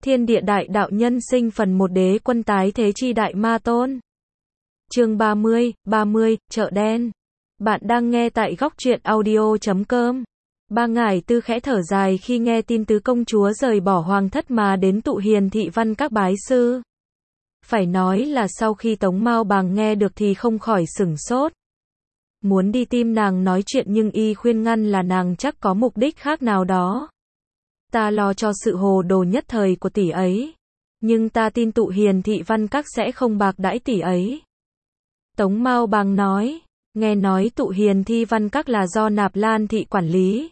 Thiên địa đại đạo nhân sinh phần 1 đế quân tái thế chi đại ma tôn. Chương 30, chợ đen. Bạn đang nghe tại góc truyện audio.com. Ba Ngải Tư khẽ thở dài khi nghe tin tứ công chúa rời bỏ hoàng thất mà đến tụ hiền thị văn các bái sư. Phải nói là sau khi Tống Mao Bàng nghe được thì không khỏi sửng sốt. Muốn đi tìm nàng nói chuyện nhưng y khuyên ngăn là nàng chắc có mục đích khác nào đó. Ta lo cho sự hồ đồ nhất thời của tỷ ấy. Nhưng ta tin tụ hiền thị văn các sẽ không bạc đãi tỷ ấy. Tống Mao Bàng nói, nghe nói tụ hiền thị văn các là do Nạp Lan thị quản lý.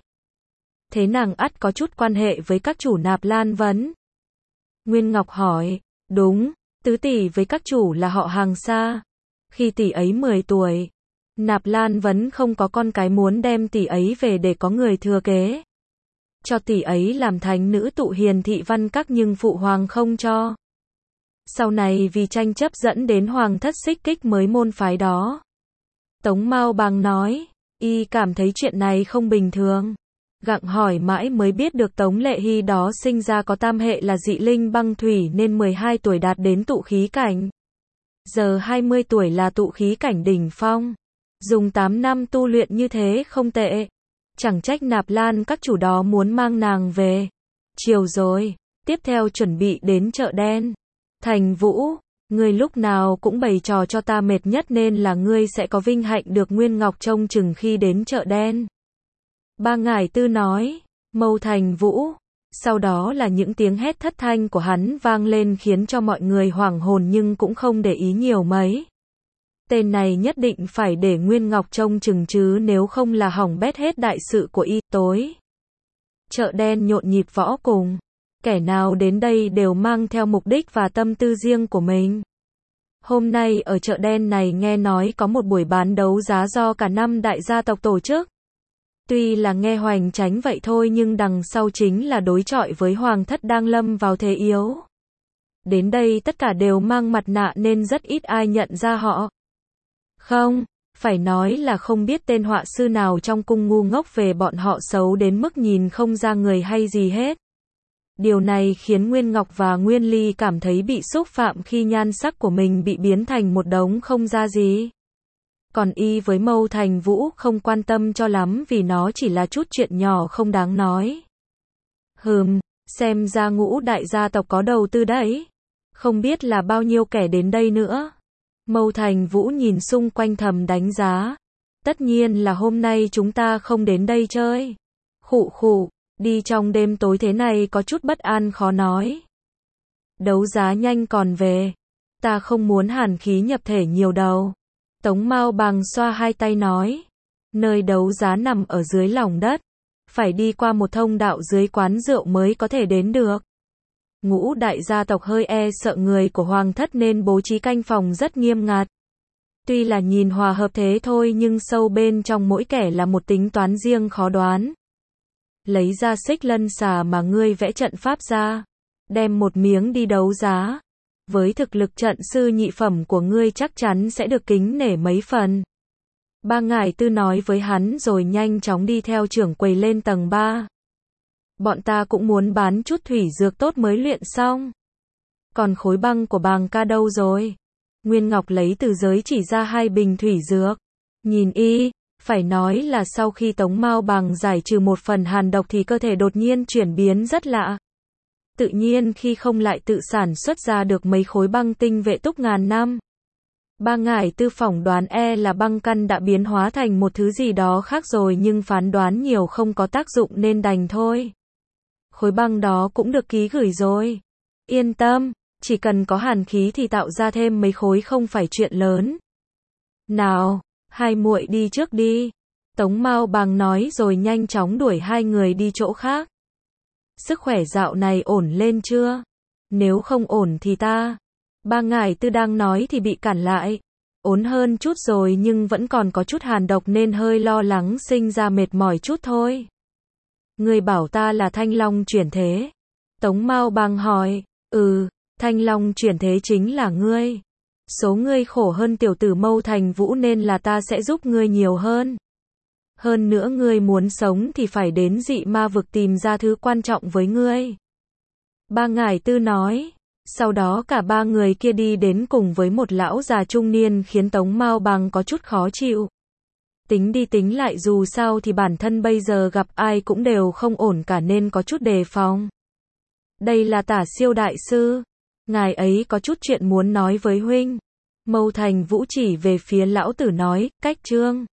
Thế nàng ắt có chút quan hệ với các chủ Nạp Lan vấn. Nguyên Ngọc hỏi, đúng, tứ tỷ với các chủ là họ hàng xa. Khi tỷ ấy 10 tuổi, Nạp Lan vấn không có con cái muốn đem tỷ ấy về để có người thừa kế. Cho tỷ ấy làm thánh nữ tụ hiền thị văn các nhưng phụ hoàng không cho. Sau này vì tranh chấp dẫn đến hoàng thất xích kích mới môn phái đó. Tống Mao Bàng nói, y cảm thấy chuyện này không bình thường. Gặng hỏi mãi mới biết được Tống Lệ Hy đó sinh ra có tam hệ là dị linh băng thủy nên 12 tuổi đạt đến tụ khí cảnh. Giờ 20 tuổi là tụ khí cảnh đỉnh phong. Dùng 8 năm tu luyện như thế không tệ. Chẳng trách Nạp Lan các chủ đó muốn mang nàng về. Chiều rồi, tiếp theo chuẩn bị đến chợ đen. Thành Vũ, ngươi lúc nào cũng bày trò cho ta mệt nhất nên là ngươi sẽ có vinh hạnh được Nguyên Ngọc trông chừng khi đến chợ đen. Ba Ngải Tư nói, Mâu Thành Vũ. Sau đó là những tiếng hét thất thanh của hắn vang lên khiến cho mọi người hoảng hồn nhưng cũng không để ý nhiều mấy. Tên này nhất định phải để Nguyên Ngọc trông chừng chứ nếu không là hỏng bét hết đại sự của y. Tối, chợ đen nhộn nhịp võ cùng. Kẻ nào đến đây đều mang theo mục đích và tâm tư riêng của mình. Hôm nay ở chợ đen này nghe nói có một buổi bán đấu giá do cả 5 đại gia tộc tổ chức. Tuy là nghe hoành tránh vậy thôi nhưng đằng sau chính là đối chọi với hoàng thất đang lâm vào thế yếu. Đến đây tất cả đều mang mặt nạ nên rất ít ai nhận ra họ. Không, phải nói là không biết tên họa sư nào trong cung ngu ngốc về bọn họ xấu đến mức nhìn không ra người hay gì hết. Điều này khiến Nguyên Ngọc và Nguyên Ly cảm thấy bị xúc phạm khi nhan sắc của mình bị biến thành một đống không ra gì. Còn y với Mâu Thành Vũ không quan tâm cho lắm vì nó chỉ là chút chuyện nhỏ không đáng nói. Xem ra Ngũ đại gia tộc có đầu tư đấy. Không biết là bao nhiêu kẻ đến đây nữa. Mâu Thành Vũ nhìn xung quanh thầm đánh giá. Tất nhiên là hôm nay chúng ta không đến đây chơi. Khụ, đi trong đêm tối thế này có chút bất an khó nói. Đấu giá nhanh còn về. Ta không muốn hàn khí nhập thể nhiều đâu. Tống Mao Bàng xoa hai tay nói. Nơi đấu giá nằm ở dưới lòng đất. Phải đi qua một thông đạo dưới quán rượu mới có thể đến được. Ngũ đại gia tộc hơi e sợ người của hoàng thất nên bố trí canh phòng rất nghiêm ngặt. Tuy là nhìn hòa hợp thế thôi nhưng sâu bên trong mỗi kẻ là một tính toán riêng khó đoán. Lấy ra xích lân xà mà ngươi vẽ trận pháp ra. Đem một miếng đi đấu giá. Với thực lực trận sư nhị phẩm của ngươi chắc chắn sẽ được kính nể mấy phần. Ba Ngải Tư nói với hắn rồi nhanh chóng đi theo trưởng quầy lên tầng 3. Bọn ta cũng muốn bán chút thủy dược tốt mới luyện xong. Còn khối băng của Bàng ca đâu rồi? Nguyên Ngọc lấy từ giới chỉ ra 2 bình thủy dược. Nhìn y, phải nói là sau khi Tống Mao Bàng giải trừ một phần hàn độc thì cơ thể đột nhiên chuyển biến rất lạ. Tự nhiên khi không lại tự sản xuất ra được mấy khối băng tinh vệ túc ngàn năm. Ba Ngải Tư phỏng đoán là băng căn đã biến hóa thành một thứ gì đó khác rồi nhưng phán đoán nhiều không có tác dụng nên đành thôi. Khối băng đó cũng được ký gửi rồi. Yên tâm, chỉ cần có hàn khí thì tạo ra thêm mấy khối không phải chuyện lớn. Nào, hai muội đi trước đi. Tống Mao Bàng nói rồi nhanh chóng đuổi hai người đi chỗ khác. Sức khỏe dạo này ổn lên chưa? Nếu không ổn thì ta. Ba Ngải Tư đang nói thì bị cản lại. Ổn hơn chút rồi nhưng vẫn còn có chút hàn độc nên hơi lo lắng sinh ra mệt mỏi chút thôi. Ngươi bảo ta là Thanh Long chuyển thế. Tống Mao Bàng hỏi, Thanh Long chuyển thế chính là ngươi. Số ngươi khổ hơn tiểu tử Mâu Thành Vũ nên là ta sẽ giúp ngươi nhiều hơn. Hơn nữa ngươi muốn sống thì phải đến dị ma vực tìm ra thứ quan trọng với ngươi. Ba ngải tư nói. Sau đó cả ba người kia đi đến cùng với một lão già trung niên khiến Tống Mao Bằng có chút khó chịu. Tính đi tính lại dù sao thì bản thân bây giờ gặp ai cũng đều không ổn cả nên có chút đề phòng. Đây là Tả Siêu đại sư. Ngài ấy có chút chuyện muốn nói với huynh. Mâu Thành Vũ chỉ về phía lão tử nói, cách trương.